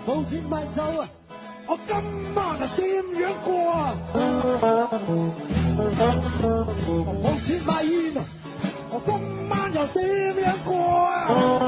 冇錢買酒啊！我今晚啊點樣過啊？冇錢買煙啊！我今晚又點樣過啊？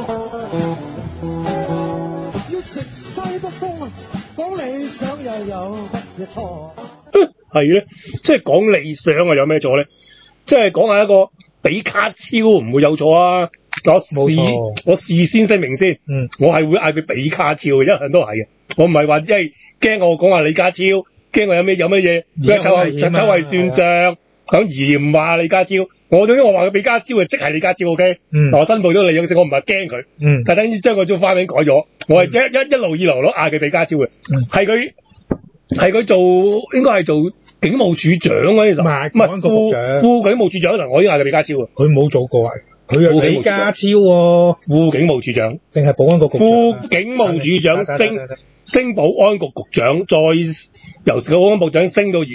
要食西北風啊！講理想又有乜嘢錯？ 係咧，即係講理想啊，有咩錯咧？即係講下一個比卡超唔會有錯啊！我事先聲明先，我係會嗌佢比卡超嘅，一向都係嘅。我唔係話即係驚我講話李家超，驚我有乜嘢秋後算賬，咁嫌話李家超。我總之我話佢比家超嘅，即係李家超 OK。我申報咗李永勝，我唔係驚佢，但係等於將個招花名改咗。我係一路以來都嗌佢比家超嘅，係佢做應該係做警務處長嗰陣時，唔係副警務處長嗰陣，我已經嗌佢比家超啊。 佢冇做過啊。佢係李家超喎， 副警務處長定係保安局局長？ 副警務處長升保安局局長，再由保安部長升到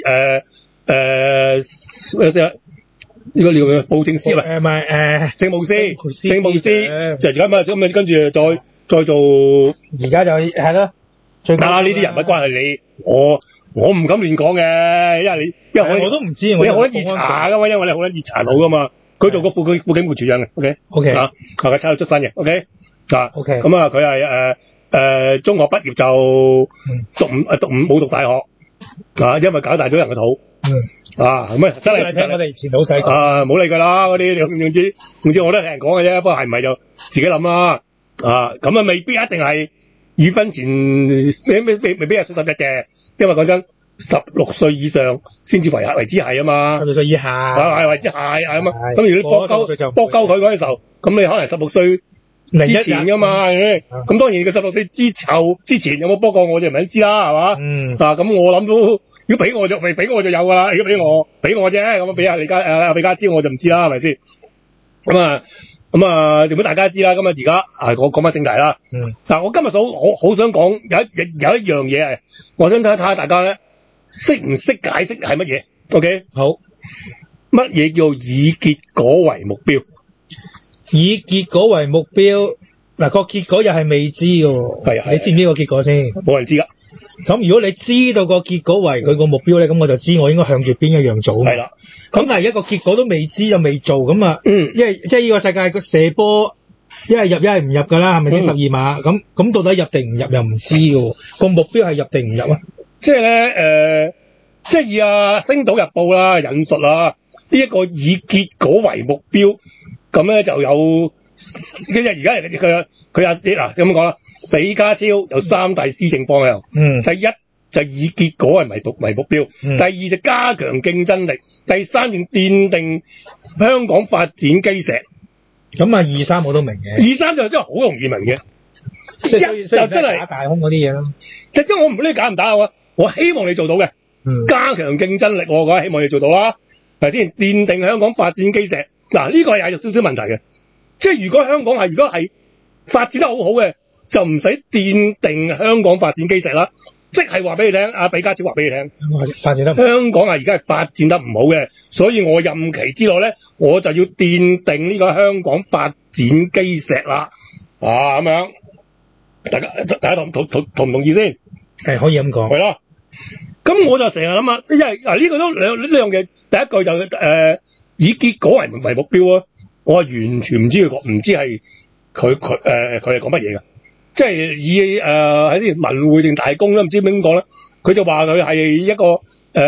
呢個叫咩？布政司唔係政務司就而家咁跟住再做， 而家就係咯。 呢啲人物關係我唔敢亂講嘅，因為我都唔知， 你好易查噶嘛，因為你好易查到噶嘛。佢做過副警務處長嘅 ，OK 啊，佢差佬出身嘅 ，OK 啊 ，OK， 咁啊，佢係中學畢業就冇讀大學啊，因為搞大咗人嘅肚，啊咁啊真係聽我哋前老細講啊，冇理佢啦，嗰啲總之我都係聽人講嘅啫，不過係唔係就自己諗啦，啊咁啊未必一定係已婚前未必係數11嘅，因為講真。16歲以上先至為之係啊嘛，16 歲以下係為之係啊嘛。咁如果你搏鳩佢嗰陣時候，咁你可能16歲之前噶嘛。咁當然佢16歲之前有冇搏過我就唔想知啦，係嘛？咁我諗到如果俾我就有噶啦。如果俾我啫，咁俾阿比家超我就唔知啦，係咪先？咁啊，點解大家知啦？咁啊，而家我講翻正題啦。嗱，我今日好想講有一樣嘢係，我想睇下大家咧。識唔識解釋係乜嘢 ？OK， 好。 乜嘢叫以結果為目標？ 以結果為目標，嗱個結果又係未知嘅喎。係啊，你知唔知個結果先？ 冇人知㗎。 咁如果你知道個結果為佢個目標咧，咁我就知我應該向住邊一樣做。係啦。咁但係一個結果都未知又未做，咁啊，因為即係呢個世界個射波一係入一係唔入㗎啦，係咪先12碼？咁到底入定唔入又唔知嘅喎。個目標係入定唔入啊？ 即係咧，即係以星島日報啦引述啦，呢一個以結果為目標，咁咧就有，其實而家佢嗱咁講啦，比家超有3大施政方向，第一就以結果為目標，第二就加強競爭力，第三就奠定香港發展基石。 咁啊2、3我都明嘅 ，2、3就真係好容易明嘅， 就真係打大空嗰啲嘢咯。 即係我唔理你打唔打我希望你做到嘅，加強競爭力，我覺得希望你做到啦，係咪先？奠定香港發展基石，嗱呢個係有少少問題嘅，即係如果香港如果係發展得好好嘅，就唔使奠定香港發展基石啦。即係話俾你聽，比家超話俾你聽， 發展得香港而家係發展得唔好嘅，所以我任期之內咧，我就要奠定呢個香港發展基石啦。咁樣，大家同唔同意先？ 係可以咁講， 係咯。咁我就成日諗啊，因為呢個都兩樣嘢。第一句就以結果為目標啊，我係完全唔知係佢係講乜嘢㗎。即係以喺啲文匯定大公啦，唔知點講啦。佢就話佢係一個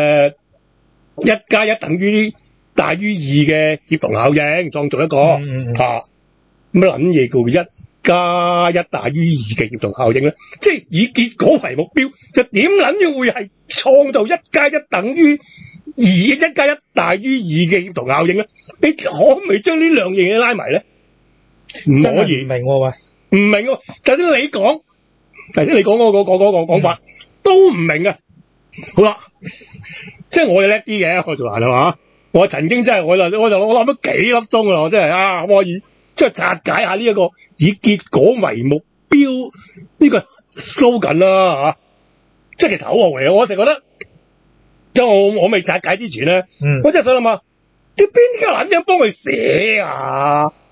1+1等於大於2嘅協同效應，創造一個乜撚嘢叫1+1大於2嘅協同效應咧？即係以結果為目標，就點撚樣會係創造1+1等於1+1大於2嘅協同效應咧？你可唔可以將呢兩樣嘢拉埋咧？唔可以， 唔明喎，喂， 唔明喎。頭先你講嗰個講法都唔明嘅。好啦，即係我哋叻啲嘅，我做人係嘛？我曾經真係我諗咗幾粒鐘啦，我真係可以即係拆解下呢一個以結果為目標呢個 slogan 啦即係其實口號嚟嘅。我成日覺得，即係我未拆解之前咧，我真係想諗下，邊個撚樣幫佢寫啊？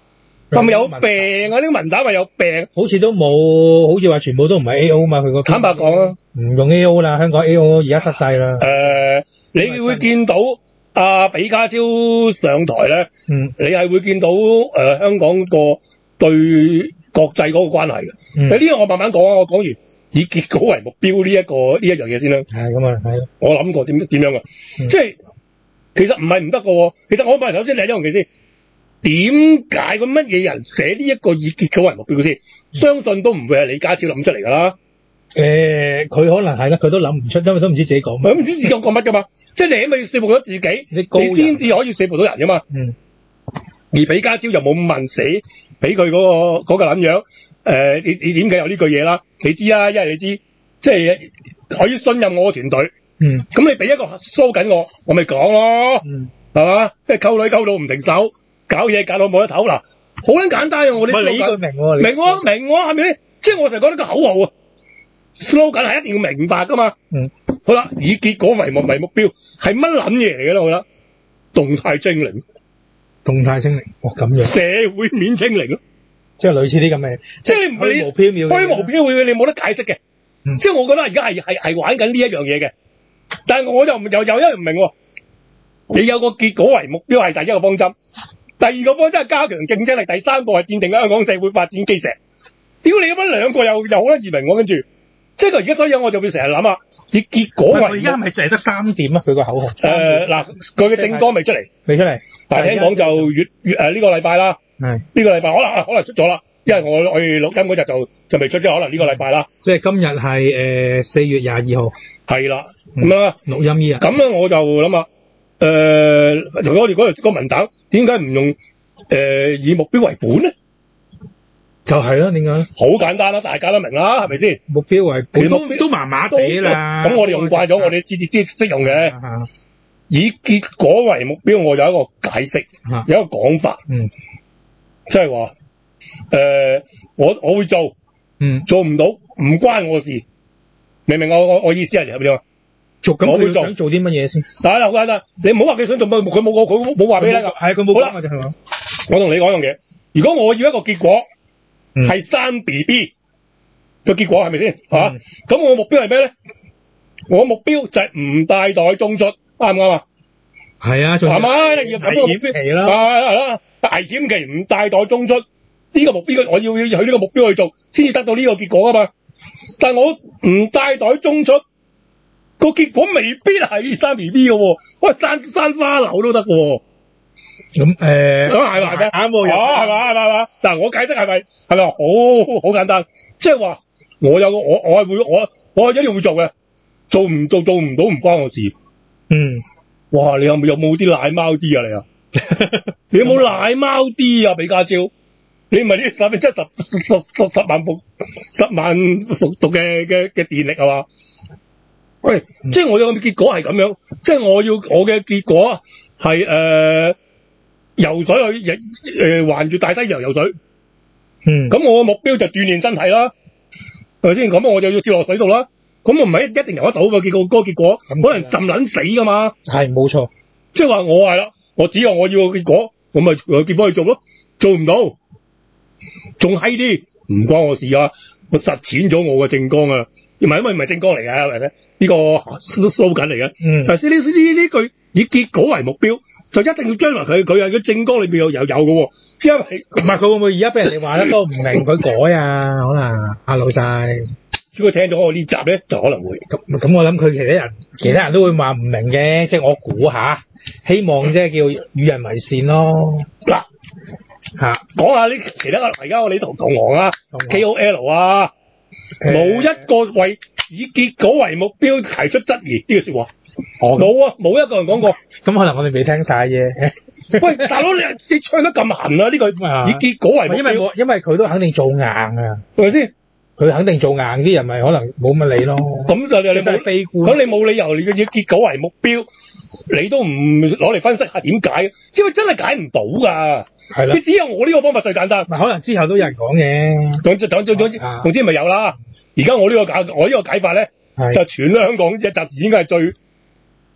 係咪有病啊？呢個文膽咪有病？ 好似都冇，好似話全部都唔係 AO 嘛，佢個坦白講啊， 唔用 AO 啦，香港 AO 而家失勢啦。 你會見到比卡超上台咧，你係會見到香港個對國際嗰個關係嘅。呢個我慢慢講啊，我講完以結果為目標呢一樣嘢先啦。 係咁啊，係。我諗過點樣嘅，即係其實唔係唔得嘅。其實我問首先你一樣嘢先，點解個乜嘢人寫呢一個以結果為目標先？相信都唔會係李家超諗出嚟㗎啦。 佢可能係啦，佢都諗唔出，因為都唔知自己講乜。 佢唔知自己講乜㗎嘛，即係你起碼要說服咗自己，你先至可以說服到人㗎嘛。而李家超又冇問死俾佢嗰個撚樣。你點解有呢句嘢啦？你知啊，因為你知，即係可以信任我個團隊。咁你俾一個 show 緊我咪講咯。係嘛？即係溝女溝到唔停手，搞嘢搞到冇得唞嗱，好撚簡單啊！我哋你呢句明喎， 明喎，係咪？即係我成日覺得個口號啊 ，slogan 係一定要明白噶嘛。好啦，以結果為目標係乜撚嘢嚟嘅咧？我覺得動態清零，咁樣社會面清零咯， 即係類似啲咁嘅，即係虛無縹緲， 你冇得解釋嘅。即係我覺得而家係玩緊呢一樣嘢嘅，但係我又一唔明喎。你有個結果為目標係第一個方針，第二個方針係加強競爭力，第三個係奠定香港社會發展基石。屌你咁樣兩個又好得易明喎，跟住即係而家所以我就會成日諗啊，以結果為。佢而家咪淨係得3點啊？佢個口號。嗱，佢嘅政綱未出嚟。但係聽講就呢個禮拜啦。係。呢個禮拜可能出咗啦，因為我哋錄音嗰日就未出啫，可能呢個禮拜啦。 即係今日係4月22號。 係啦。咁啊， 錄音依日。 咁咧我就諗啊。同我哋嗰個文膽點解唔用以目標為本咧？ 就係啦，點解？ 好簡單啦，大家都明啦，係咪先？ 目標為本都麻麻地啦。咁我哋用慣咗，我哋知識用嘅。以結果為目標，我有一個解釋，有一個講法。即係話我會做，做唔到唔關我事，明唔明我意思係點啊？ 咁佢想做啲乜嘢先？ 好簡單，你唔好話佢想做乜，佢冇話俾你聽㗎。係佢冇講㗎啫，係嘛？我同你講一樣嘢，如果我要一個結果係生 BB 嘅結果，係咪先？咁我目標係咩咧？我目標就係唔帶袋中出，啱唔啱啊？係啊，係咪？危險期啦，係啦，危險期唔帶袋中出呢個目標，我要去呢個目標去做，先至得到呢個結果㗎嘛。但係我唔帶袋中出。個結果未必係生 BB 嘅喎，喂，生花柳都得嘅喎。咁係咪啱喎？係嘛？嗱，我解釋係咪好簡單？即係話我係一定會做嘅，做唔到唔關我事。哇！你有冇啲奶貓啲啊？你啊？你有冇奶貓啲啊？比家超，你唔係呢10萬伏特嘅電力係嘛？喂，即係我有個結果係咁樣，即係我嘅結果係游水去環住大西洋游水。咁我嘅目標就鍛煉身體啦，係咪先？咁我就要跳落水度啦。咁我唔係一定游得到嘅結果，可能浸撚死噶嘛。係冇錯，即係話我係啦，我只有我要個結果，我咪結果去做咯。做唔到，仲閪啲，唔關我事啊！我實踐咗我嘅政綱啊，因為唔係政綱嚟嘅，係咪？呢個都收緊嚟嘅。但係呢句以結果為目標，就一定要將來佢係個政綱裏邊有嘅喎。因為唔係佢會唔會而家俾人哋話得都唔明佢改啊？可能阿老細，如果聽咗我呢集咧，就可能會咁我諗佢其他人都會話唔明嘅，即係我估下，希望即係叫與人為善咯。嗱講下呢其他而家我哋同行啊 KOL 啊，冇一個為以結果為目標提出質疑呢句說話，冇啊，冇一個人講過。咁可能我哋未聽晒啫。喂，大佬你唱得咁痕啊？呢句以結果為目標，因為佢都肯定做硬啊，係咪先？佢肯定做硬，啲人咪可能冇乜理咯。咁就你冇悲觀，咁你冇理由你嘅以結果為目標，你都唔攞嚟分析下點解？因為真係解唔到㗎。係啦，你只有我呢個方法最簡單。可能之後都有人講嘅，總之咪有啦。而家我呢個解法咧，就全香港暫時應該係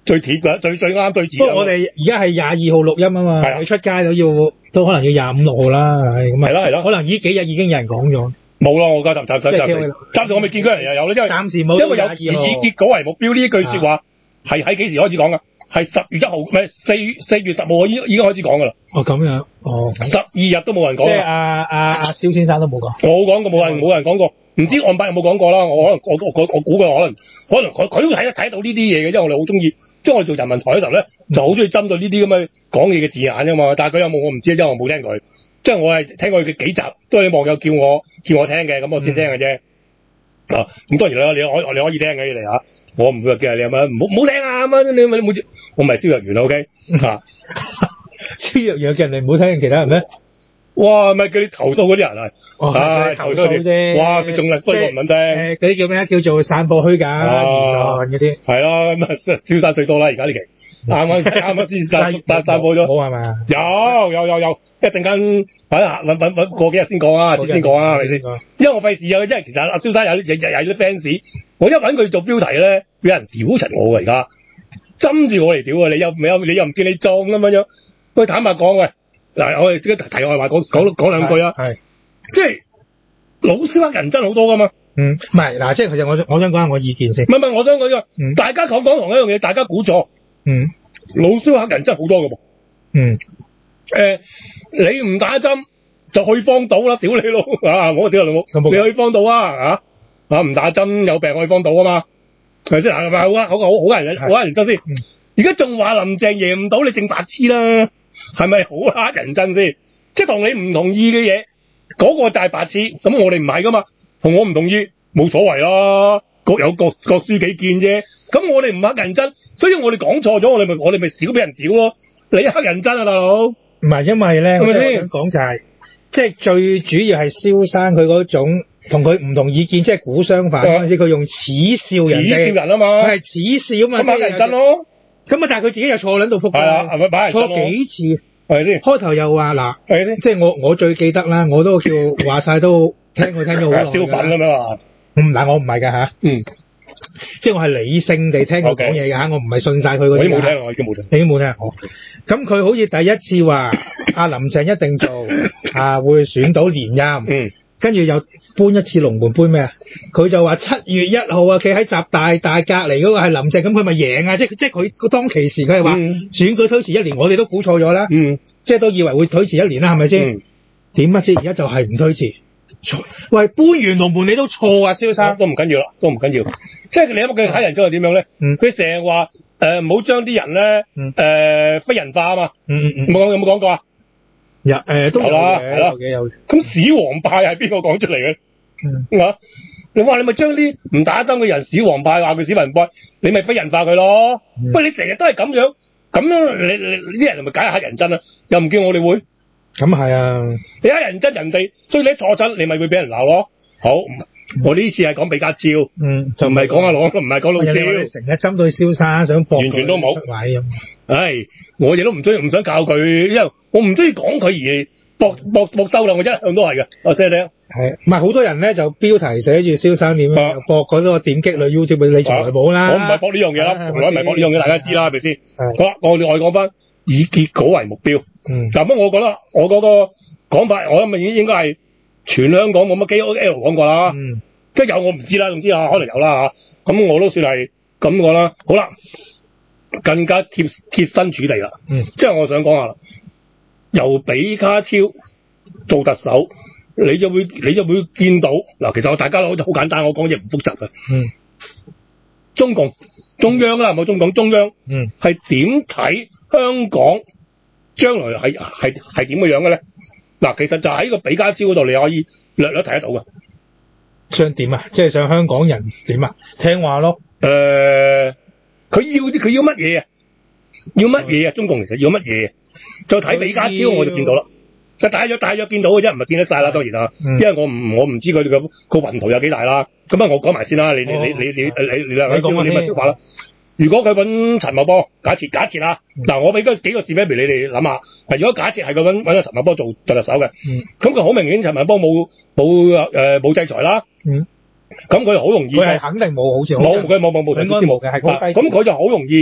最貼㗎，最啱對字。 不過我哋而家係22號錄音啊嘛，佢出街都可能要25、26號啦，係咁啊。係咯，可能呢幾日已經有人講咗。 冇咯，我而家暫時我未見過人又有咧，因為暫時冇， 因為有以結果為目標呢一句説話係喺幾時開始講㗎？係10月1號，唔係4月10號已經開始講㗎啦。 哦，咁樣，哦 ，12日都冇人講。即係阿蕭先生都冇講。 冇講過，冇人講過。唔知案伯有冇講過啦？我估佢可能佢都睇到呢啲嘢嘅，因為我哋好中意，即係我哋做人民台嘅時候咧，就好中意針對呢啲咁嘅講嘢嘅字眼㗎嘛。但係佢有冇我唔知，因為我冇聽佢。即係我係聽過佢嘅幾集，都係網友叫我聽嘅，咁我先聽嘅啫。咁當然啦，你可以聽嘅你嚇，我唔會話叫你唔好聽啊咁你咪冇，我唔係蕭若元啦 ，OK 嚇。 蕭若元嘅人哋唔好聽其他人咩？ 哇，咪叫你投訴嗰啲人啊！ 投訴啫。 哇，佢仲係衰過唔肯聽。 嗰啲叫咩啊？叫做散播虛假言論嗰啲。 係咯，咁啊，蕭生最多啦，而家呢期。啱先散播咗。 好係咪？ 有，一陣間揾過幾日先講啊，先講啊，係咪先？因為我費事啊，因為其實阿蕭生有啲 fans，我一揾佢做標題咧，俾人屌柒我㗎而家，針住我嚟屌啊！你又唔見你裝咁樣，喂，坦白講喂，嗱，我哋即刻題外話講兩句啊，係，即係老蕭黑人憎好多㗎嘛。 唔係嗱，即係其實我想講下我意見先。 唔係，我想講咗，大家講同一樣嘢，大家估錯。老蕭黑人真係好多㗎噃。你唔打針就去荒島啦，屌你老啊！我屌你老母，你去荒島啊唔打針有病去荒島啊嘛，係咪先？係咪好人真先？而家仲話林鄭贏唔到，你正白痴啦，係咪好黑人真先？即係同你唔同意嘅嘢，嗰個就係白痴。咁我哋唔係噶嘛，同我唔同意冇所謂啦，各有各抒己見啫。咁我哋唔黑人真。所以我哋講錯咗，我哋咪少俾人屌咯。你黑人憎啊，大佬！唔係因為咧，我想講就係，即係最主要係蕭生佢嗰種同佢唔同意見，即係估相反嗰陣時，佢用恥笑人哋， 恥笑人啊嘛， 佢係恥笑啊嘛， 咁黑人憎咯。 咁啊，但係佢自己又錯撚到仆街，錯幾次， 係咪先？ 開頭又話嗱，係咪先？即係我最記得啦，我都叫話晒都聽佢聽咗好耐。 燒粉咁樣啊？ 嗱，我唔係㗎嚇。即係我係理性地聽佢講嘢㗎，我唔係信晒佢嗰啲。 我已經冇聽，我已經冇聽。 你已經冇聽？咁佢好似第一次話阿林鄭一定做會選到連任，跟住又搬一次龍門搬咩啊？佢就話7月1號啊，企喺習大隔離嗰個係林鄭，咁佢咪贏啊？即係佢當其時佢係話選舉推遲1年，我哋都估錯咗啦。即係都以為會推遲1年啦，係咪先？點啊知而家就係唔推遲。喂，搬完龍門你都錯啊，蕭生。 都唔緊要啦，都唔緊要。即係你諗佢睇人中係點樣咧？佢成日話唔好將啲人咧非人化啊嘛。有冇講過啊？ 都有啦， 有。咁史皇派係邊個講出嚟嘅？你話你咪將啲唔打針嘅人史皇派話佢史文波，你咪非人化佢咯。喂，你成日都係咁樣你啲人咪解下黑人憎啊？又唔叫我哋會。 咁係啊！ 你黑人憎人哋，所以你一坐陣，你咪會俾人鬧咯。好，我呢次係講比家超，就唔係講阿朗，唔係講老蕭。 成日針對蕭生，想搏完全都冇出位咁。 我亦都唔想教佢，因為我唔中意講佢而搏收啦。我一向都係嘅。我寫你聽。 係，唔係好多人咧就標題寫住蕭生點樣搏嗰個點擊率 YouTube，你從來冇啦。 我唔係搏呢樣嘢啦，從來唔係搏呢樣嘢，大家知啦，係咪先？好啦，我哋講翻以結果為目標。嗱，咁我覺得我嗰個講法，我諗應該係全香港冇乜 KOL 講過啦。即係有我唔知啦，總之可能有啦嚇。咁我都算係咁講啦。好啦，更加貼身處地啦。即係我想講下啦，由比卡超做特首，你就會見到嗱，其實大家好簡單，我講嘢唔複雜嘅。中央啦，冇中共中央，係點睇香港將來係點嘅樣嘅咧？嗱，其實就喺個比卡超嗰度，你可以略睇得到嘅。 想點啊？即係想香港人點啊？聽話咯。 佢要乜嘢啊？要乜嘢啊？中共其實要乜嘢？就睇比卡超我就見到啦。就大約見到嘅啫，唔係見得晒啦，當然啦。因為我唔知佢哋個雲圖有幾大啦。咁我講埋先啦。你咪消化啦。如果佢揾陳茂波，假設啦，嗱，我俾幾個 scenario 你哋諗下。如果假設係佢揾阿陳茂波做特首嘅，咁佢好明顯陳茂波冇制裁啦。咁佢好容易， 佢係肯定冇，好似冇，佢冇，應該冇嘅，係高低。咁佢就好容易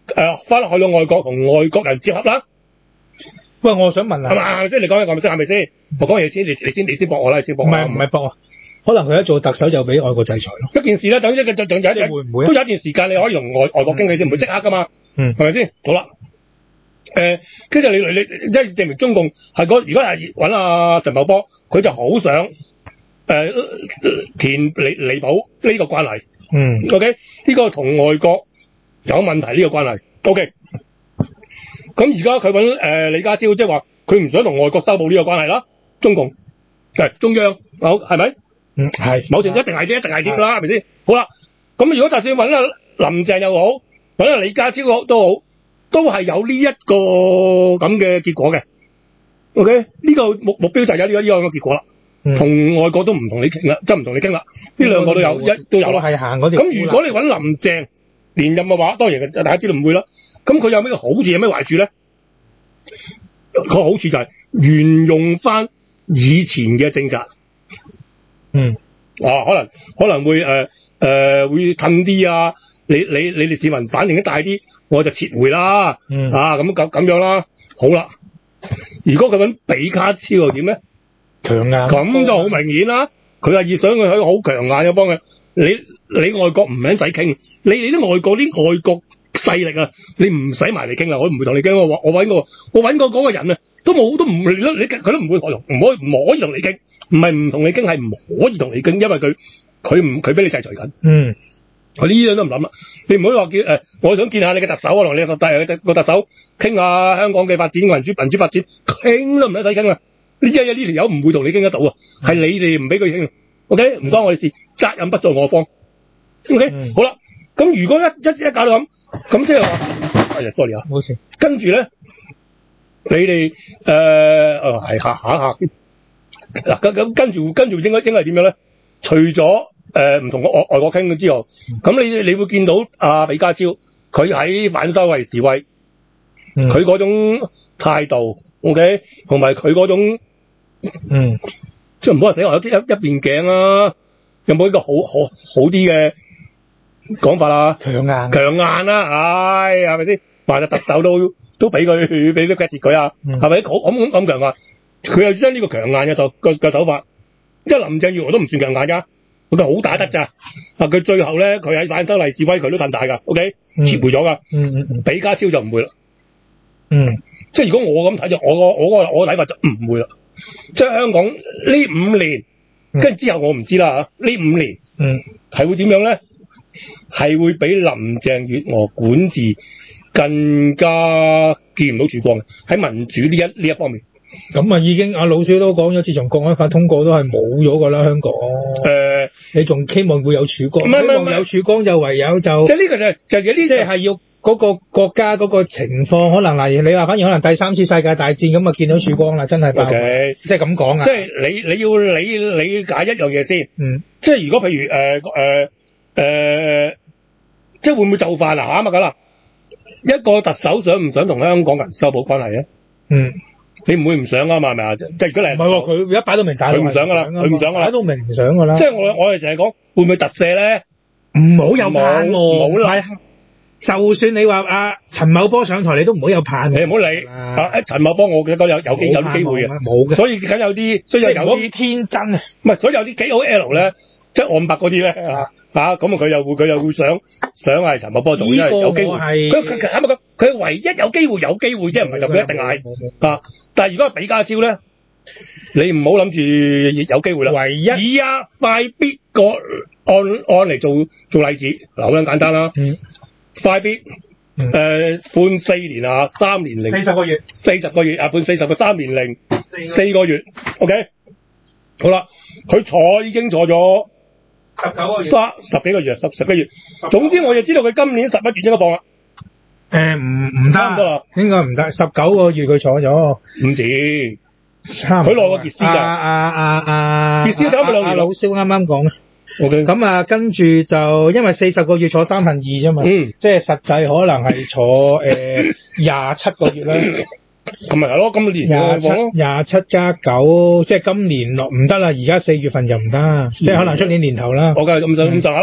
翻去到外國同外國人接洽啦。 喂，我想問下， 係咪先？你講係咪先？我講嘢先，你先駁我啦，你先駁我。 唔係駁我，可能佢一做特首就俾外國制裁咯。 一件事啦，等於仲有會唔會都有一段時間你可以同外國經理先，唔會即刻噶嘛。係咪先？好啦，跟住你即係證明中共係如果係揾阿陳茂波，佢就好想填彌補呢個關係。OK， 呢個同外國有問題呢個關係。OK。咁而家佢揾李家超，即係話佢唔想同外國修補呢個關係啦。中共係中央，好係咪？ 係某程度一定係啲啦，係咪先？好啦，咁如果就算揾阿林鄭又好，揾阿李家超都好，都係有呢一個咁嘅結果嘅。OK， 呢個目標就係有呢個結果啦。同外國都唔同你傾啦，即係唔同你傾啦。呢兩個都有都有啦。係行嗰條。咁如果你揾林鄭連任嘅話，當然大家知道唔會啦。咁佢有咩好處，有咩壞處咧？個好處就係沿用翻以前嘅政策。可能會會褪啲啊！你哋市民反應得大啲，我就撤回啦。咁樣啦。好啦，如果佢揾比卡超又點咧？強硬。咁就好明顯啦。佢係想佢喺好強硬嘅幫佢。你外國唔使傾，你啲外國勢力啊，你唔使埋嚟傾啦，我唔會同你傾。我揾過嗰個人啊，都唔佢都唔會唔可以同你傾，唔係唔同你傾，係唔可以同你傾，因為佢俾你制裁緊。我呢樣都唔諗啦，你唔好話叫我想見下你嘅特首啊，同你個特首傾下香港嘅發展，民主發展，傾都唔使傾啦。呢條友唔會同你傾得到啊，係你哋唔俾佢傾。OK， 唔關我哋事，責任不在我方。OK，好啦，咁如果一搞到咁即係話，sorry 啊，冇事。跟住咧，你哋係下嗱咁跟住應該係點樣咧？除咗唔同外國傾之後，咁你會見到李家超佢喺反修例示威，佢嗰種態度 ，OK， 同埋佢嗰種即係唔好話死話有啲一邊頸啊，有冇一個好啲嘅講法啊？強硬啦，係咪先？話就特首都俾啲 credit 佢啊，係咪？咁強硬，佢又將呢個強硬嘅手法，即係林鄭月娥都唔算強硬㗎，佢好打得咋？佢最後咧，佢喺反修例示威，佢都褪大㗎 ，OK， 撤回咗㗎。比家超就唔會啦。即係如果我咁睇就，我睇法就唔會啦。即係香港呢5年，跟住之後我唔知啦嚇。呢5年，係會點樣咧？係會比林鄭月娥管治更加見唔到曙光嘅，喺民主呢一方面。咁已經阿老少都講咗，自從國安法通過都係冇咗㗎啦，香港。你仲希望會有曙光？希望有曙光就唯有就即係呢個就係呢，即係要嗰個國家嗰個情況，可能例如你話，反而可能第3次世界大戰咁啊，見到曙光啦，真係爆。即係咁講啊！即係你要理解一樣嘢先。即係如果譬如即係會唔會就範啊？啱啊，咁啦。一個特首想唔想同香港人修補關係啊？你唔會唔想啊嘛？係咪啊？即係如果你唔係喎，佢一擺到明，佢唔想㗎啦，佢唔想㗎啦，擺到明唔想㗎啦。即係我哋成日講會唔會特赦咧？唔好有盼喎，唔好啦。就算你話陳茂波上台，你都唔好有盼。你唔好理陳茂波，我覺得有機會嘅，冇嘅。所以梗有啲，所以有啲天真啊。唔係，所以有啲幾 KOL 咧，即係岸白嗰啲咧咁佢又會想係陳茂波做，因為有機會。佢唯一有機會，即係唔係就佢一定係但係如果係比家超咧，你唔好諗住有機會啦。唯一以快必個案嚟做例子，嗱好簡單啦。快必判4年啊，3年零40個月判40個3年零4個月。OK， 好啦，佢已經坐咗十幾個月，十個月。總之我就知道佢今年11月應該放啦。唔得，應該唔得，19個月佢坐咗，唔止，佢耐過傑斯㗎。傑斯走咗2年。老蕭啱啱講啦。OK， 咁跟住就因為40個月坐2/3啫嘛，即係實際可能係坐27個月啦。咁咪係咯，今年27加9，即係今年唔得啦，而家4月份就唔得，即係可能出年年頭啦。OK，咁上下啦。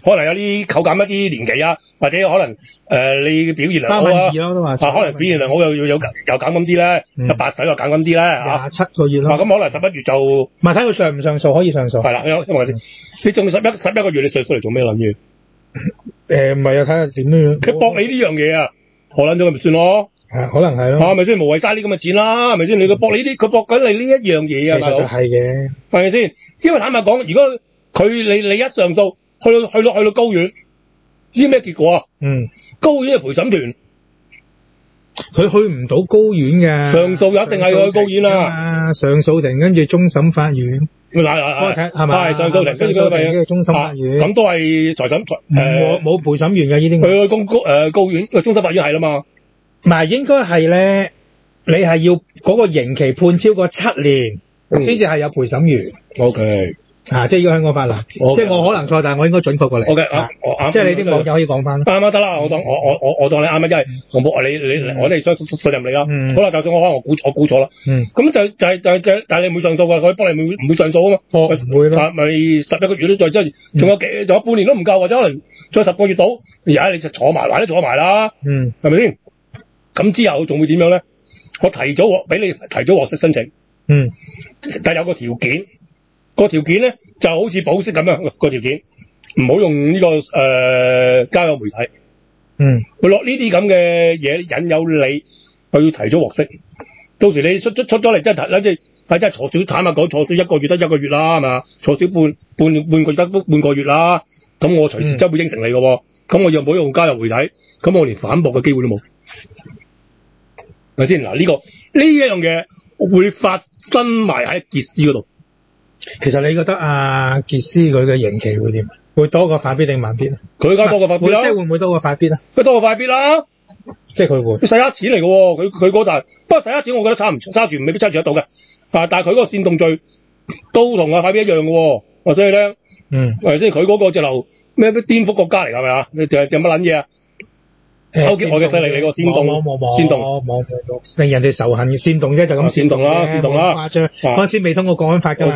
可能有啲扣減一啲年期啊，或者可能你表現良好啊，可能表現良好又減咁啲咧，180又減咁啲咧 27個月咯。 咁可能11月就唔係睇佢上唔上訴，可以上訴。 係啦，因為先，你仲11個月你上訴嚟做咩撚嘢？ 唔係啊，睇下點樣。 佢駁你呢樣嘢啊，何撚咗咪算咯？ 可能係咯。 係咪先？無謂嘥呢咁嘅錢啦，係咪先？你佢駁你啲，佢駁緊你呢一樣嘢啊， 其實就係嘅， 係咪先？因為坦白講，如果你一上訴，去到高院，知咩結果啊？高院係陪審團， 佢去唔到高院嘅。上訴一定係去高院啦。 上訴庭跟住終審法院。係咪？ 上訴庭跟住終審法院。 咁都係財審冇陪審員嘅呢啲。 佢去高院，終審法院係啦嘛。 唔係應該係咧，你係要嗰個刑期判超過7年，先至係有陪審員。 OK。 即係要香港法例，即係我可能錯，但係我應該準確過你。 OK， 即係你啲網友可以講翻。 啱得啦，我當你啱，因為我冇我哋信任你啦。好啦，就算我可能我估錯啦。咁就但係你唔會上訴㗎，佢幫你唔會上訴啊嘛。 唔會啦。 咪11個月都再之後，仲有半年都唔夠，或者可能再10個月到，而家你就坐埋啦。係咪先？咁之後仲會點樣咧？我俾你提早獲釋申請。但係有個條件。個條件咧就好似保釋咁樣，個條件唔好用呢個交友媒體。佢落呢啲咁嘅嘢引誘你去提早獲釋，到時你出咗嚟真係坐少，坦白講坐少1個月得1個月啦，係嘛？坐少半個月得半個月啦，咁我隨時真會應承你嘅，咁我又唔好用交友媒體，咁我連反駁嘅機會都冇，係咪先？嗱，呢一樣嘢會發生埋喺傑斯嗰度。 其實你覺得傑斯佢嘅刑期會點？會多過快必定慢必啊？ 佢梗係多過快必啦。 即係會唔會多過快必啊？ 佢多過快必啦。 即係佢會。佢洗黑錢嚟嘅喎，佢嗰單。不過洗黑錢我覺得揸住未必揸住得到嘅。但係佢嗰個煽動罪都同快必一樣嘅喎。我所以咧，係咪先？佢嗰個就流咩顛覆國家嚟㗎係咪啊？你就有乜撚嘢啊？勾結外嘅勢力嚟個煽動，令人哋仇恨嘅煽動啫，就咁煽動啦。誇張。嗰陣時未通過國安法㗎嘛。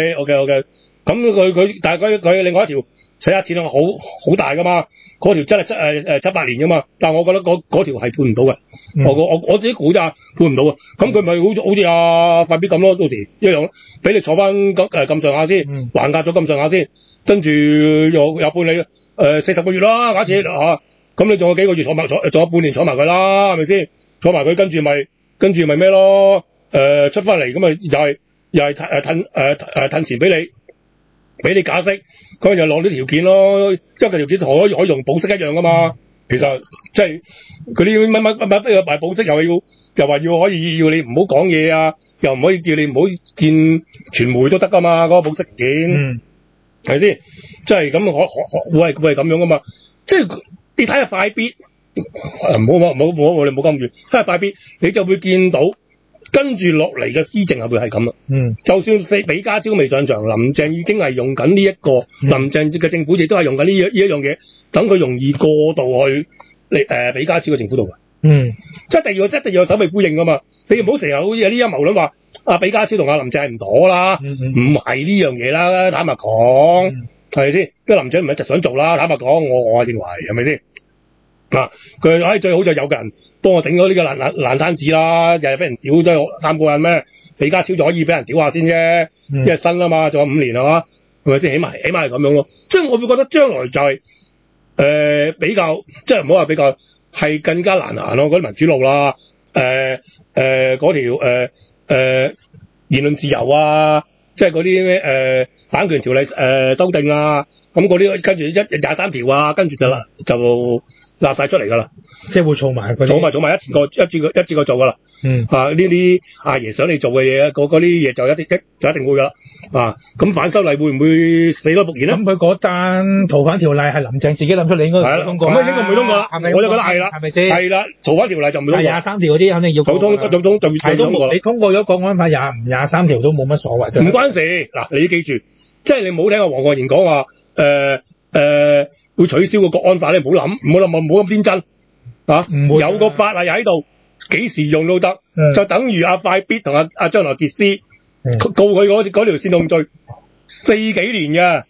OK。咁佢，但係佢另外一條洗黑錢好大㗎嘛。嗰條真係7-8年㗎嘛。但係我覺得嗰條係判唔到嘅。我自己估咋，判唔到啊。咁佢咪好似快必咁咯，到時一樣，俾你坐翻咁上下先，還押咗咁上下先，跟住又判你40個月啦，假設嚇。咁你仲有幾個月仲有半年坐埋佢啦，係咪先？坐埋佢跟住咪咩咯？出翻嚟咁咪又係褪錢俾你假釋，咁就落啲條件咯。即係個條件可以同保釋一樣噶嘛。其實即係嗰啲乜賣保釋又話要可以要你唔好講嘢啊，又唔可以叫你唔好見傳媒都得噶嘛。嗰個保釋條件係咪先？即係咁會係咁樣噶嘛？即係。你睇下快必，唔好我哋冇咁遠。睇下快必，你就會見到跟住落嚟嘅施政係會係咁啦。就算比家超未上場，林鄭已經係用緊呢一個，林鄭嘅政府亦都係用緊呢一樣嘢，等佢容易過渡去比家超嘅政府度嘅。即係一定要首尾呼應噶嘛。你唔好成日好似有啲陰謀論話比家超同林鄭係唔妥啦，唔係呢樣嘢啦。坦白講。係咪先？即係林鄭唔係一直想做啦，坦白講，我認為係咪先？佢最好就有個人幫我頂咗呢個爛攤子啦，日日俾人屌都係貪過癮咩？李家超就可以俾人屌下先啫，因為新啦嘛，仲有5年係嘛，係咪先？起碼係咁樣咯。即係我會覺得將來就係比較，即係唔好話比較，係更加難行咯。嗰啲民主路啦，嗰條言論自由啊，即係嗰啲咩版權條例修訂啊，咁嗰啲跟住23條啊，跟住就立晒出嚟㗎啦， 即係會儲埋一次過做㗎啦。呢啲阿爺想你做嘅嘢，嗰啲嘢就一定會㗎啦。咁反修例會唔會死多復燃咧？ 咁佢嗰單逃犯條例係林鄭自己諗出嚟，應該通過啦。 咁應該唔會通過啦，我就覺得係啦，係咪先？係啦，逃犯條例就唔會通過。 23條嗰啲肯定要通過。你通過咗國安法23條都冇乜所謂。 唔關事。嗱，你要記住，即係你冇聽過黃國賢講話會取消個國安法咧，唔好咁天真唔會有個法例喺度，幾時用都得，就等於阿快必同阿張羅傑斯告佢嗰條煽動罪4幾年嘅，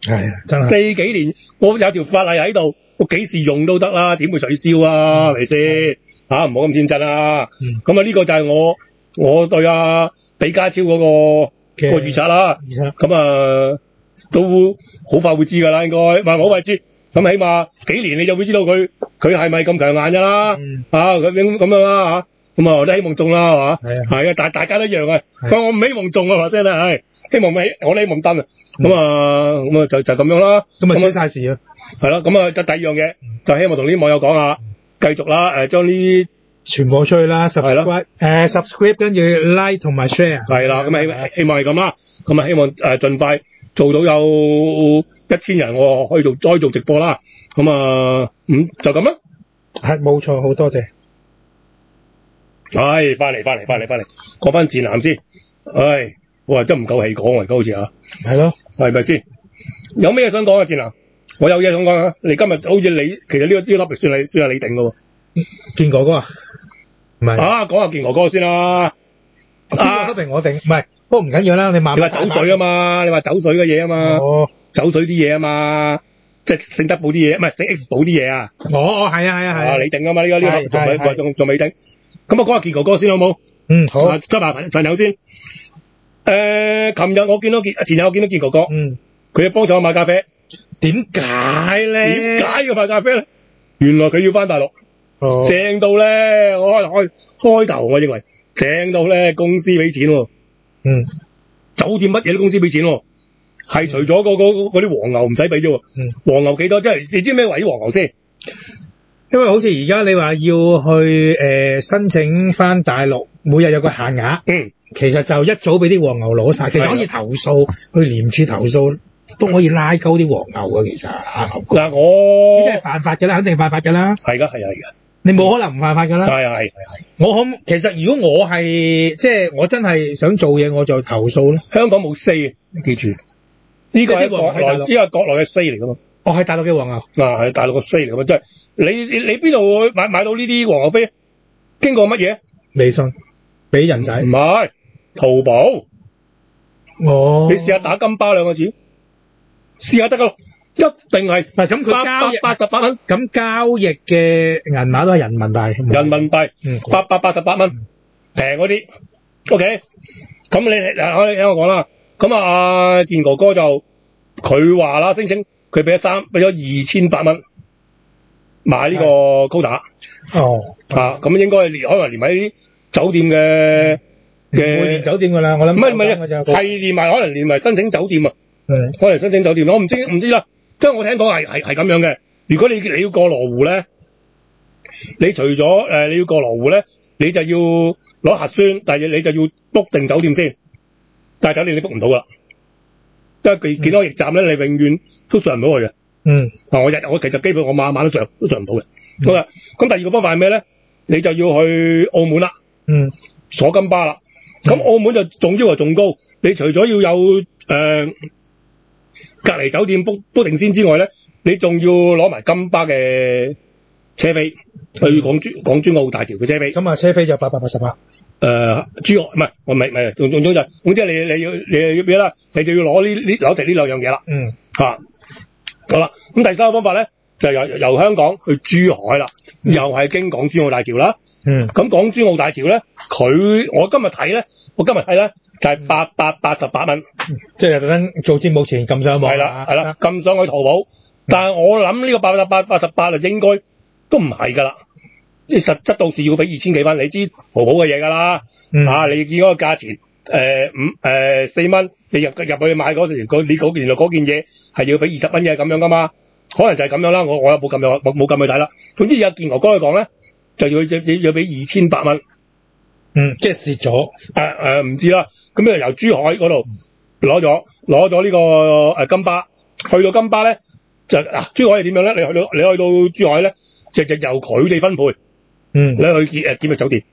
係啊，真係 4幾年，我有條法例喺度，我幾時用都得啦，點會取消啊？係咪先？唔好咁天真啊！咁呢個就係我對比卡超嗰個預測啦。咁都好快會知㗎啦，應該唔係好快知。咁起碼幾年你就會知道佢係咪咁強硬㗎啦。咁樣啦嚇。咁我都希望中啦，係嘛？係啊，但係大家都一樣啊。我唔希望中啊，話真係，希望我都希望登啊。咁就咁樣啦。 咁啊，出晒事啊。 係咯，咁第二樣嘢就希望同啲網友講下，繼續啦，將呢傳播出去啦 ，subscribe 跟住 like 同埋 share。係啦，咁希望係咁啦。咁希望盡快做到有1000人，我可以再做直播啦。咁就咁啦。 係冇錯，好多謝。 翻嚟，講翻戰艦先。我話真唔夠氣講，而家好似係咯， 係咪先？有咩想講啊？戰艦，我有嘢想講啊！你今日好似你，其實呢個 topic 算係你定嘅喎。 健哥哥啊？唔係講下健哥哥先啦。 邊個 topic 我定？唔係，不過唔緊要啦，你慢慢。 你話走水啊嘛？你話走水嘅嘢啊嘛？走水啲嘢啊嘛？即係聖德堡啲嘢，唔係聖 X 堡啲嘢啊？ 係啊， 你定啊嘛？呢個仲未定。咁講下健哥哥先好冇？ 好。 執下朋友先。琴日我見到前日我見到健哥哥。佢要幫手買咖啡。 點解咧？ 點解要買咖啡咧？原來佢要翻大陸。正到咧，我開頭我認為正到咧，公司俾錢喎。酒店乜嘢都公司俾錢喎。係除咗嗰啲黃牛唔使俾啫喎。黃牛幾多？即係你知咩為啲黃牛先？ 因為好似而家你話要去申請翻大陸，每日有個限額。其實就一早俾啲黃牛攞晒，其實可以投訴，去廉署投訴都可以拉鳩啲黃牛嘅。其實嗱，我呢啲係犯法嘅啦，肯定犯法嘅啦。 係㗎。 你冇可能唔犯法㗎啦。 係。 其實如果我係即係我真係想做嘢，我就投訴咯。 香港冇 say，你記住，呢個係國內嘅 say 嚟㗎嘛。 係大陸嘅黃牛。 係大陸嘅 say 嚟㗎嘛，即係你邊度會買到呢啲黃牛飛？經過乜嘢？ 微信俾人仔。 唔係淘寶。你試下打金巴2個字，試下得㗎。一定係， 咁佢交易 88蚊， 咁交易嘅銀碼都係人民幣。 人民幣888蚊，平嗰啲。OK，咁你嗱，聽我講啦。咁健哥哥就佢話啦，聲稱佢俾咗2800蚊買呢個 quota。咁應該可能連埋啲酒店嘅唔會連酒店㗎啦，我諗。唔係，係連埋可能連埋申請酒店啊。可能申請酒店，我唔知啦。即係我聽講係咁樣嘅。如果你要過羅湖咧，你除咗你要過羅湖咧，你就要攞核酸，但係你就要 book 定酒店先。但係酒店你 book 唔到噶啦，因為佢見到驛站咧，你永遠都上唔到去嘅。我其實基本我晚都上唔到嘅。好啦，咁第二個方法係咩咧？你就要去澳門啦。坐金巴啦。咁澳門就仲要求仲高，你除咗要有隔離酒店 book 定先之外咧，你仲要攞埋金巴嘅車飛去港珠澳大橋嘅車飛。 咁車飛就888。 珠海唔係，總之你要咩啦？你就要攞攞齊呢兩樣嘢啦。好啦，咁第三個方法咧就由香港去珠海啦，又係經港珠澳大橋啦。咁港珠澳大橋咧，我今日睇咧就係888蚊， 即係特登做節目前撳上網。 係啦，撳上去淘寶。但係我諗呢個888應該都唔係㗎啦，即係實質到時要俾2000幾蚊。你知淘寶嘅嘢㗎啦。你見嗰個價錢4蚊，你入去買嗰時，原來嗰件嘢係要俾20蚊嘅咁樣㗎嘛。可能就係咁樣啦。我又冇撳去睇啦。總之有健哥哥去講咧，就要俾2800蚊。 即係蝕咗。 唔知啦。咁就由珠海嗰度攞咗呢個金巴，去到金巴咧就珠海係點樣咧？你去到珠海咧，就由佢哋分配。你去檢疫酒店。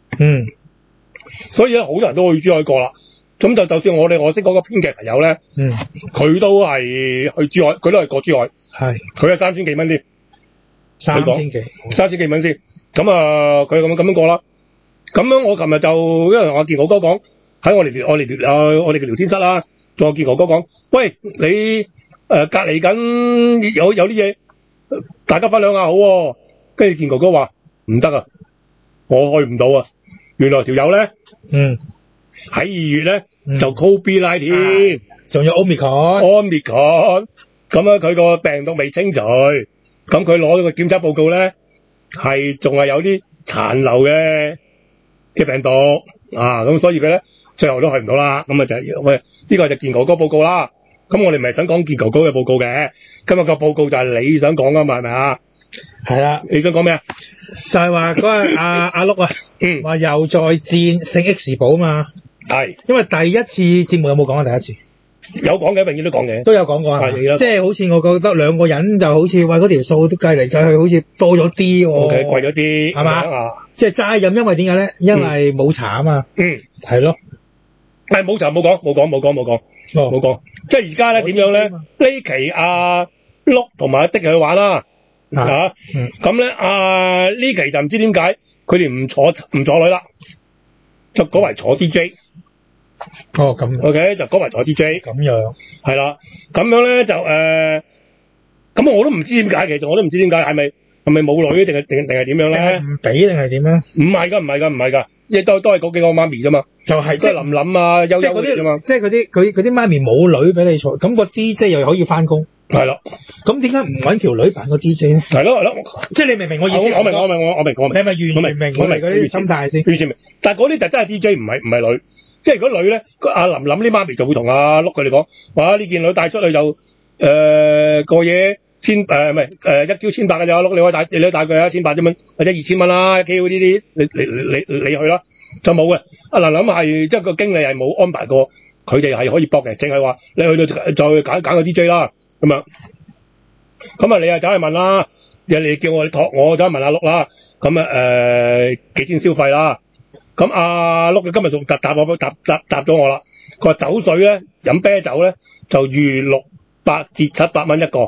所以咧，好多人都去珠海過啦。咁就算我識嗰個編劇朋友咧，佢都係去珠海，佢都係過珠海。佢係3000幾蚊添。3000幾蚊先。咁佢咁樣過啦。咁樣我琴日就因為同健哥哥講喺我哋嘅聊天室啦，仲有健哥哥講，喂，你隔離緊有啲嘢，大家分享下好喎。跟住健哥哥話唔得啊，我去唔到啊。原來條友咧，喺2月咧就 COVID-19 添， 仲有 Omicron， 咁啊佢個病毒未清除，咁佢攞咗個檢測報告咧，係仲係有啲殘留嘅病毒啊，咁所以佢咧最後都去唔到啦。咁啊就喂呢個就健哥哥報告啦。咁我哋唔係想講健哥哥嘅報告嘅，今日個報告就係你想講噶嘛，係咪啊？ 係啦， 你想講咩啊？ 就係話嗰日阿碌啊，話又再戰聖 X 堡嘛。係，因為第一次節目有冇講啊？第一次有講嘅，永遠都講嘅， 都有講過啊。即係好似我覺得兩個人就好似喂嗰條數都計嚟計去，好似多咗啲喎。 OK，貴咗啲， 係嘛？即係齋飲，因為點解咧？因為冇茶啊嘛。係咯。 係冇茶冇講。即係而家咧點樣咧？呢期阿碌同埋阿的去玩啦。咁咧呢期就唔知點解佢哋唔坐女啦，就改為坐 DJ。 哦，咁 OK 就改為坐 DJ。 咁樣係啦，咁樣咧就咁我都唔知點解，其實我都唔知點解，係咪冇女定係點樣咧？ 唔俾定係點咧？ 唔係㗎，亦都係嗰幾個媽咪啫嘛，就係即係琳琳啊、悠悠嗰啲啫嘛， 即係佢啲媽咪冇女俾你坐，咁個 DJ 又可以翻工。 係咯， 咁點解唔揾條女扮個 DJ 咧？ 係咯， 即係你明唔明我意思？我明。你係咪完全明我哋嗰啲心態先？ 完全明。但係嗰啲就真係 DJ，唔係女。即係如果女咧，阿琳琳啲媽咪就會同阿碌佢哋講，哇呢件女帶出去就個嘢1,800嘅咋，阿碌你可以帶佢1,800啫蚊，或者2,000蚊啦，K 呢啲你去啦，就冇嘅。阿琳琳係即係個經理係冇安排過佢哋係可以搏嘅，淨係話你去到就揀個 DJ 啦。咁啊，你又走去問啦，你叫我託我走去問阿碌啦，咁幾錢消費啦？咁阿碌佢今日仲答咗我啦，佢話酒水咧飲啤酒咧就預600至700蚊一個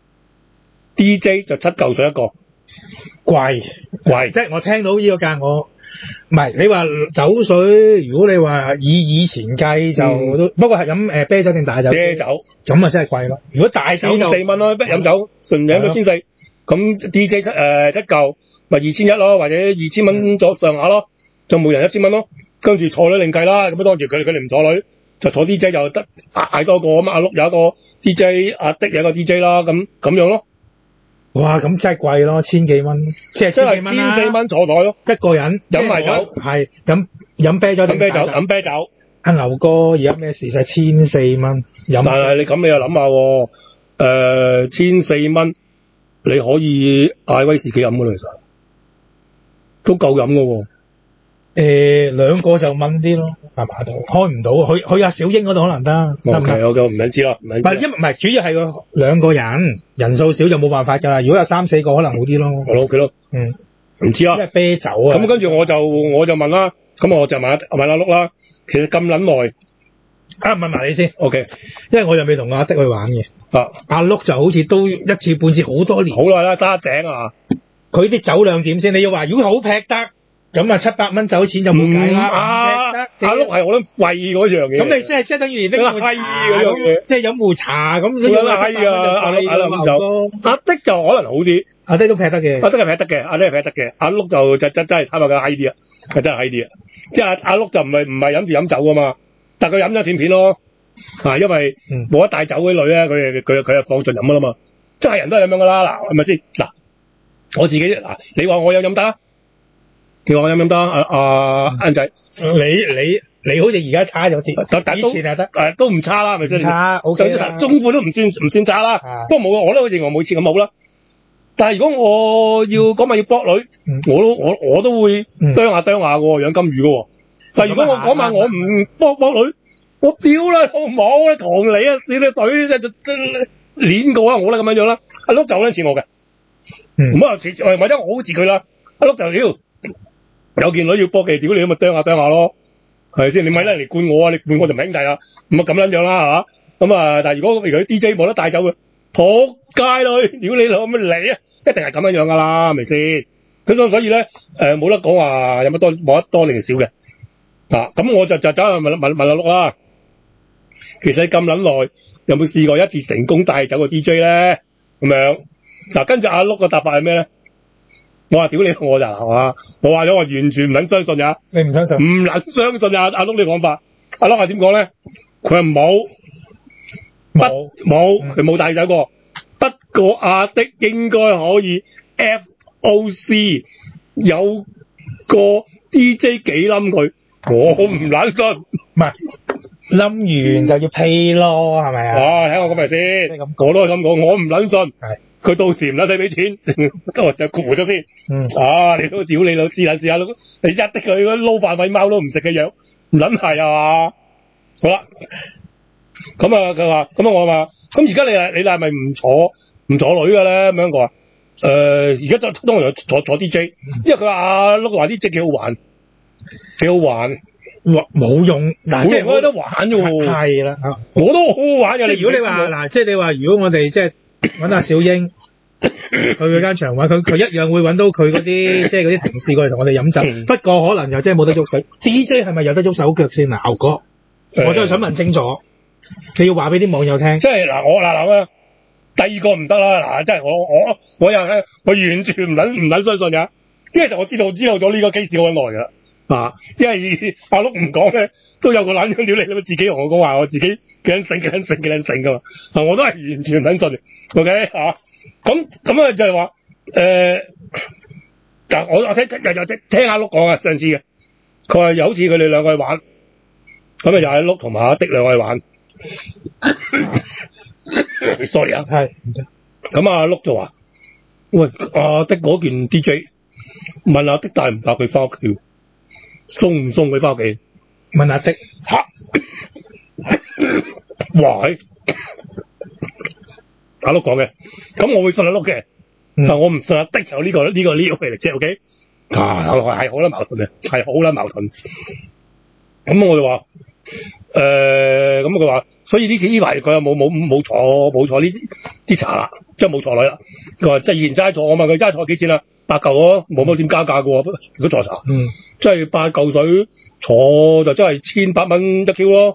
，DJ 就7嚿水一個， 貴，即係我聽到呢個價我。唔係，你話酒水，如果你話以前計就都，不過係飲啤酒定大酒？ 啤酒咁啊真係貴咯。如果大酒就 4蚊咯，飲酒純飲到1,400，咁 DJ 7嚿咪2,100咯，或者2,000蚊左上下咯，就每人1,000蚊咯。跟住坐女另計啦，咁當住佢哋唔坐女，就坐 DJ 又得嗌多個咁，阿碌有一個 DJ，阿的有一個 DJ 啦，咁樣咯。 哇，咁真係貴咯，1,000幾蚊，即係1,000幾蚊啦 ，1,400蚊坐台咯， 一個人飲埋酒， 係飲啤酒， 飲啤酒。 阿牛哥而家咩事勢？1,400蚊飲， 但係你咁你又諗下喎，1,400蚊你可以嗌威士忌飲噶啦，其實都夠飲噶喎。 兩個就問啲咯，係嘛都開唔到，去阿小英嗰度可能得。 OK，我唔想知啦，唔係主要係個兩個人數少就冇辦法㗎啦。如果有3、4個可能好啲咯。 係咯，幾多？唔知啦。 因為啤酒啊。 咁跟住我就問啦，咁我就問阿碌啦。其實咁撚耐， 問埋你先。 OK， 因為我又未同阿的去玩嘅。阿碌就好似都一次半次好多年。 好耐啦，揸頂啊！ 佢啲酒量點先？你要話如果好劈得。咁啊，700蚊酒錢就冇計啦。 阿碌係我諗廢嗰樣嘢。咁你即係等於拎壺茶嗰樣嘢，即係飲壺茶咁。 咁啊係啊，阿的就可能好啲， 阿的都劈得嘅。 阿的係劈得嘅，阿碌就真係坦白講閪啲啊，係真係閪啲啊。即係阿碌就唔係飲住飲酒噶嘛，但係佢飲咗片片咯。因為冇得帶酒嗰啲女咧，佢就放盡飲噶啦嘛。即係人都係咁樣噶啦，嗱係咪先？嗱我自己你話我有飲得？叫我飲得阿晏仔， 你好似而家差咗啲，以前係得， 都唔差啦，係咪先？ 差 OK 啦， 中款都唔算差啦，不過冇我都認為每次咁好啦。但係如果我要講話要搏女，我都會啄下喎，養金魚喎。但係如果我講話我唔搏女，我屌啦，好唔好咧？狂你啊，少你隊即係練過啊，我咧咁樣啦。阿碌就好撚似我嘅，咁或者我好似佢啦。阿碌就屌。有件女要搏嘅，屌你咁咪啄下咯，係咪先？你咪嚟灌我啊！你灌我就唔係兄弟啦，咁啊咁樣啦，係嘛？咁啊，但係如果 DJ 冇得帶走嘅，仆街女，屌你老咁嚟啊！一定係咁樣噶啦，係咪先？咁所以咧，冇得講話有乜多冇得多定少嘅，咁我就走去問阿碌啦。其實咁撚耐， 有冇試過一次成功帶走個 DJ 咧？咁樣嗱，跟住阿碌個答法係咩咧？我話屌你，我就係嘛，我話咗我完全唔撚相信呀！ 你唔相信？ 唔撚相信呀！阿碌你講法，阿碌係點講咧？佢話冇，佢冇帶走過。不過阿的應該可以 FOC 有個 DJ 幾冧佢，我唔撚信。 唔係冧完就要 pay 咯，係咪啊？ 睇我講埋先，我都係咁講，我唔撚信。 係。 佢到時唔撚使俾錢，都就估咗先。你都屌你老師啦，試下你一的佢撈飯餵貓都唔食嘅樣，唔撚係啊嘛？好啦，咁啊佢話，咁啊我話，咁而家你係咪唔坐女嘅咧？咁樣我話，而家就當然坐 DJ，因為佢話阿碌話啲 DJ 幾好玩， 冇用嗱，即係我有得玩啫喎。 係啦， 我都好好玩嘅。 即係如果你話嗱，即係你話如果我哋即係揾阿小英去嗰間場位，佢一樣會揾到佢嗰啲即係嗰啲同事過嚟同我哋飲酒。不過可能又真係冇得喐手。DJ 係咪有得喐手腳先啊？牛哥，我真係想問清楚。你要話俾啲網友聽。 即係嗱，我嗱第二個唔得啦。嗱，即係我又咧，我完全唔撚相信㗎。因為我知道咗呢個 case 好耐㗎啦。因為阿碌唔講咧，都有個撚樣屌你，自己同我講話，我自己幾撚醒㗎嘛。我都係完全唔撚信。OK 咁啊就係話但我聽阿碌講啊，上次嘅，佢話有好似佢哋兩個去玩，咁啊又係碌同埋阿的兩個去玩。sorry 啊， 係唔得。 咁阿碌就話：喂，阿的嗰件 DJ 問阿的帶唔帶佢翻屋企，送唔送佢翻屋企？ 問阿的哇！阿碌講嘅，咁我會信阿碌嘅，但我唔信阿的有呢個魅力啫。OK， 係好撚矛盾嘅，係好撚矛盾。咁我就話，咁佢話，所以呢排佢又冇坐呢啲茶啦，即係冇坐女啦。佢話即係以前齋坐，我問佢齋坐幾錢啦？8嚿咯，冇乜點加價嘅喎。如果坐茶，即係8嚿水坐就真係1800蚊1 Q 咯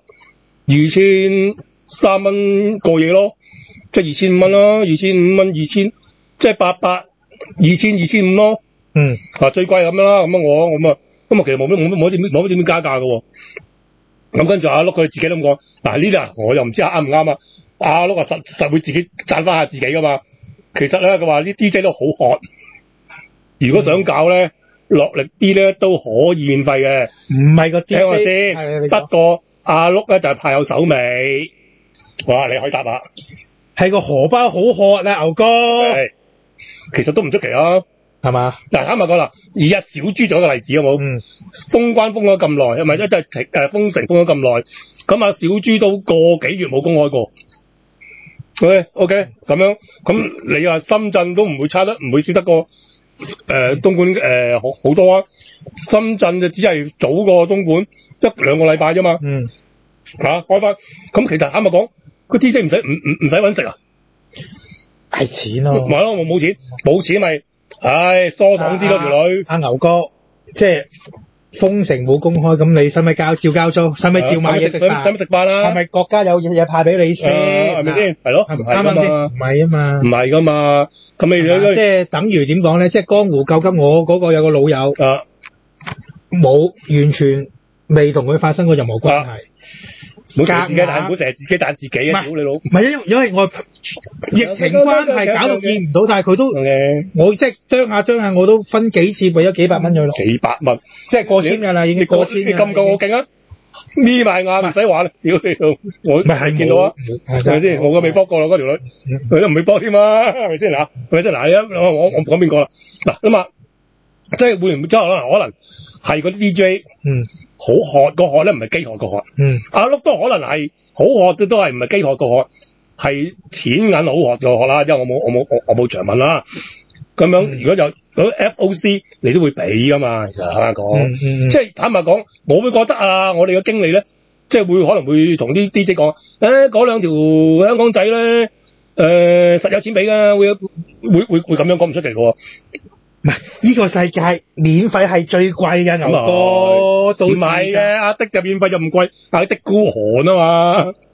，2300蚊過夜咯。即係2500蚊咯，2500蚊2000，即係800、2000、2500咯。最貴咁樣啦，咁我其實冇點加價嘅喎。咁跟住阿碌佢自己都咁講，嗱呢啲我又唔知啱唔啱啊。阿碌話實會自己讚翻下自己噶嘛。其實咧佢話啲 DJ 都好渴，如果想搞咧落力啲咧都可以免費嘅。 唔係個 DJ， 聽我先。不過阿碌咧就係怕有手尾。哇，你可以答下。 係個荷包好渴啊，牛哥。 其實都唔出奇啊， 係嘛？ 嗱，坦白講啦，而家小豬做一個例子好冇？封關封咗咁耐，係咪即係封城封咗咁耐？咁啊，小豬都個幾月冇公開過。OK， 咁樣，咁你話深圳都唔會差得，唔會少得過東莞好多啊。深圳就只係早過東莞1-2個禮拜啫嘛。開翻，咁其實坦白講。個 DJ 唔使搵食啊， 係錢咯， 咪咯，我冇錢咪，疏爽啲咯條女。 阿牛哥，即係封城冇公開，咁你使咪照交租，使咪照買嘢食飯？ 使咪食飯啦？ 係咪國家有嘢派俾你先？ 係咪先？係咯， 啱啱先？唔係啊嘛， 唔係噶嘛，咁你即係等於點講咧？即係江湖救急，我嗰個有個老友，冇完全未同佢發生過任何關係。 唔好自己彈自己啊！屌你老！ 唔係因為我疫情關係搞到見唔到，但係佢都我即係啄下我都分幾次為咗幾百蚊咗咯。 幾百蚊， 即係過千㗎啦，已經過千。你咁夠我勁啊！眯埋眼唔使玩啦！屌你老！我唔係見到啊，係咪先？我個未搏過啦，嗰條女佢都唔會搏添啊，係咪先嗱？係咪先嗱？我講邊個啦？嗱咁啊，即係會唔會之後可能係嗰啲 DJ 好渴個渴咧，唔係飢渴個渴。阿碌都可能係好渴，都係唔係飢渴個渴，係錢銀好渴個渴啦。因為我冇長問啦。咁樣如果有嗰 FOC，你都會俾噶嘛。其實坦白講，即係坦白講，我會覺得我哋嘅經理咧，即係可能會同啲 DJ 講，嗰2條香港仔咧，實有錢俾噶，會咁樣講唔出奇嘅喎。 唔係呢個世界免費係最貴嘅，牛哥。 唔係嘅，阿的就免費就唔貴，阿的孤寒啊嘛。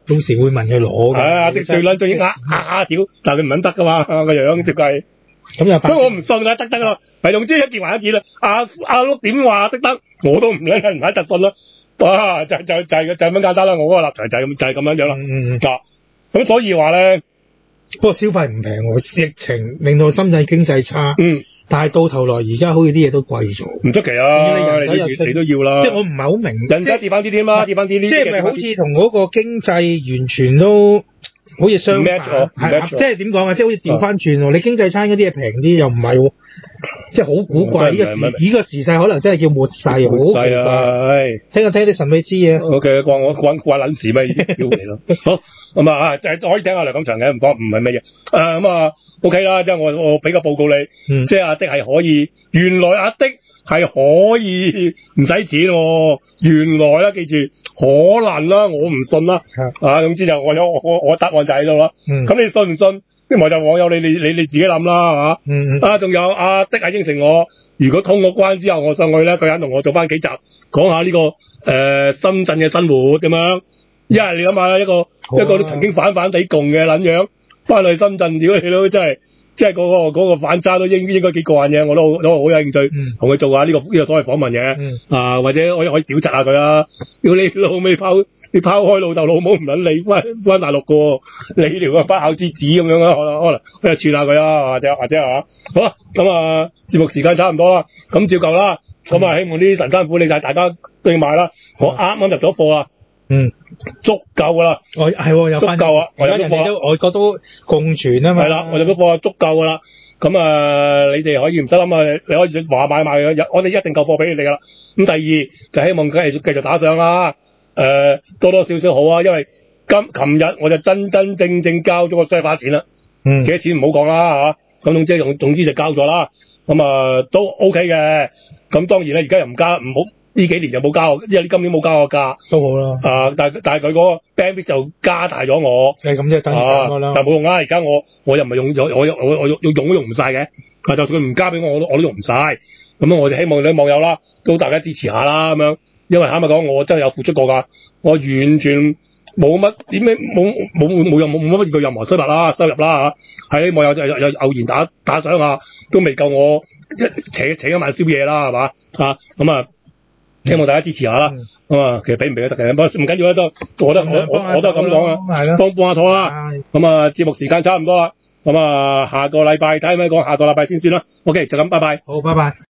到時會問佢攞嘅。 阿迪最撚最屌，但係佢唔撚得噶嘛個樣接計。咁又所以我唔信啦，得咯。係總之一件還一件啦。阿碌點話得，我都唔撚特信啦。哇，就咁簡單啦。我嗰個立場就係咁樣啦。咁所以話咧， 不過消費唔平喎，疫情令到深圳經濟差。但係到頭來而家好似啲嘢都貴咗， 唔出奇啊！你都要啦。 即係我唔係好明， 人仔跌翻啲添啦，跌翻啲。 即係咪好似同嗰個經濟完全都好似相反？即係點講啊？即係好似調翻轉喎。你經濟差嗰啲嘢平啲，又唔係喎，即係好古怪。呢個時勢可能真係叫末世，好奇怪。聽啲神秘之嘢。 OK， 關撚事咩？叫嚟咯。好咁啊，就可以聽下梁錦祥嘅，唔係乜嘢。咁啊。OK 啦，即係我俾個報告你，即係阿的係可以，原來阿的係可以唔使錢喎，原來啦，記住可能啦，我唔信啦，總之就我答案就喺度啦，咁你信唔信？啲網友你自己諗啦，仲有阿的係應承我，如果通過關之後我上去咧，佢肯同我做翻幾集，講下呢個深圳嘅生活點樣，因為你諗下啦，一個都曾經反地共嘅撚樣。翻去深圳，屌你都真係，即係嗰個反差都應該幾過癮嘅，我都好有興趣同佢做下呢個所謂訪問嘅，或者可以屌窒下佢啊！屌你老味你拋開老豆老母唔撚理翻大陸個，你條個不孝之子咁樣啊，可能可以串下佢啊，或者好啦，咁節目時間差唔多啦，咁照舊啦，咁希望啲神山虎你大家對埋啦，我啱啱入咗貨啦。足夠噶啦， 係有足夠啊！ 而家人哋都外國都共存啊嘛， 係啦，我哋嗰貨足夠噶啦。咁你哋可以唔使諗啊，你可以話買嘅，我哋一定夠貨俾你哋噶啦。咁第二就希望繼續打賞啦，多多少少好啊，因為琴日我就真正交咗個雙花錢啦，幾多錢唔好講啦嚇，咁總之就交咗啦，咁都 OK 嘅。咁當然咧，而家又唔加，唔好。呢幾年就冇加我，因為你今年冇加我價都好啦。 但係佢嗰個 bandwidth 就加大咗我。 咁即係等啦。 但係冇用啊！而家我又唔係用我用都用唔晒嘅。就算佢唔加俾我都用唔晒。咁我就希望你網友啦，都大家支持下啦咁樣。因為坦白講，我真係有付出過㗎。我完全冇乜點咩冇任何收入啦喺網友就有偶然打賞下，都未夠我請一晚宵夜啦，係嘛咁希望大家支持下啦，其實俾唔俾都得嘅，唔緊要啦，都我都係咁講啊，幫下拖啦，節目時間差唔多啦，下個禮拜睇下咩講，下個禮拜先算啦，OK 就咁，拜拜， 好，拜拜。